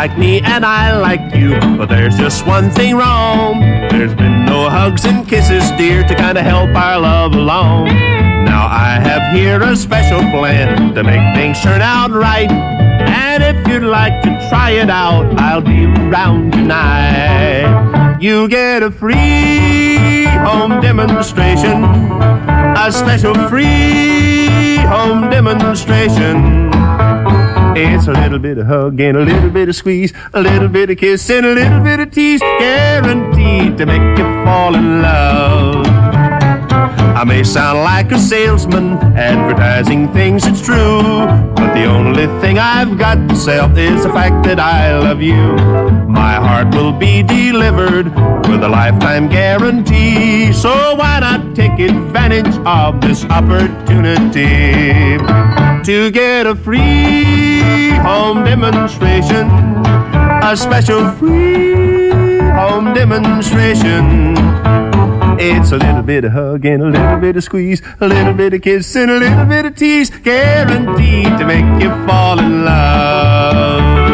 like me and I like you, but there's just one thing wrong. There's been no hugs and kisses, dear, to kind of help our love along. Now I have here a special plan to make things turn out right. And if you'd like to try it out, I'll be around tonight. You get a free home demonstration, a special free home demonstration. It's a little bit of hug and a little bit of squeeze, a little bit of kiss and a little bit of tease, guaranteed to make you fall in love. I may sound like a salesman advertising things, it's true, but the only thing I've got to sell is the fact that I love you. My heart will be delivered with a lifetime guarantee, so why not take advantage of this opportunity to get a free home demonstration, a special free home demonstration. It's a little bit of hug and a little bit of squeeze, a little bit of kiss and a little bit of tease, guaranteed to make you fall in love.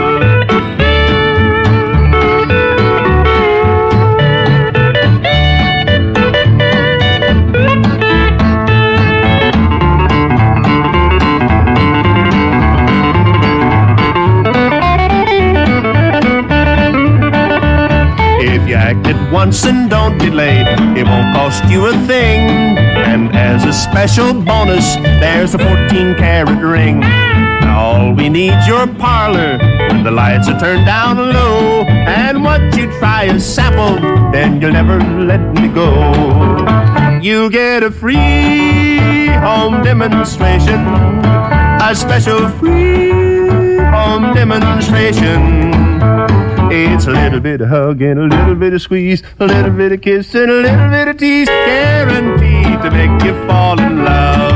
Act it once and don't delay, it won't cost you a thing. And as a special bonus, there's a 14-carat ring. Now all we need's your parlor when the lights are turned down low. And once you try a sample, then you'll never let me go. You get a free home demonstration, a special free home demonstration. It's a little bit of hug and a little bit of squeeze, a little bit of kiss and a little bit of tease, guaranteed to make you fall in love.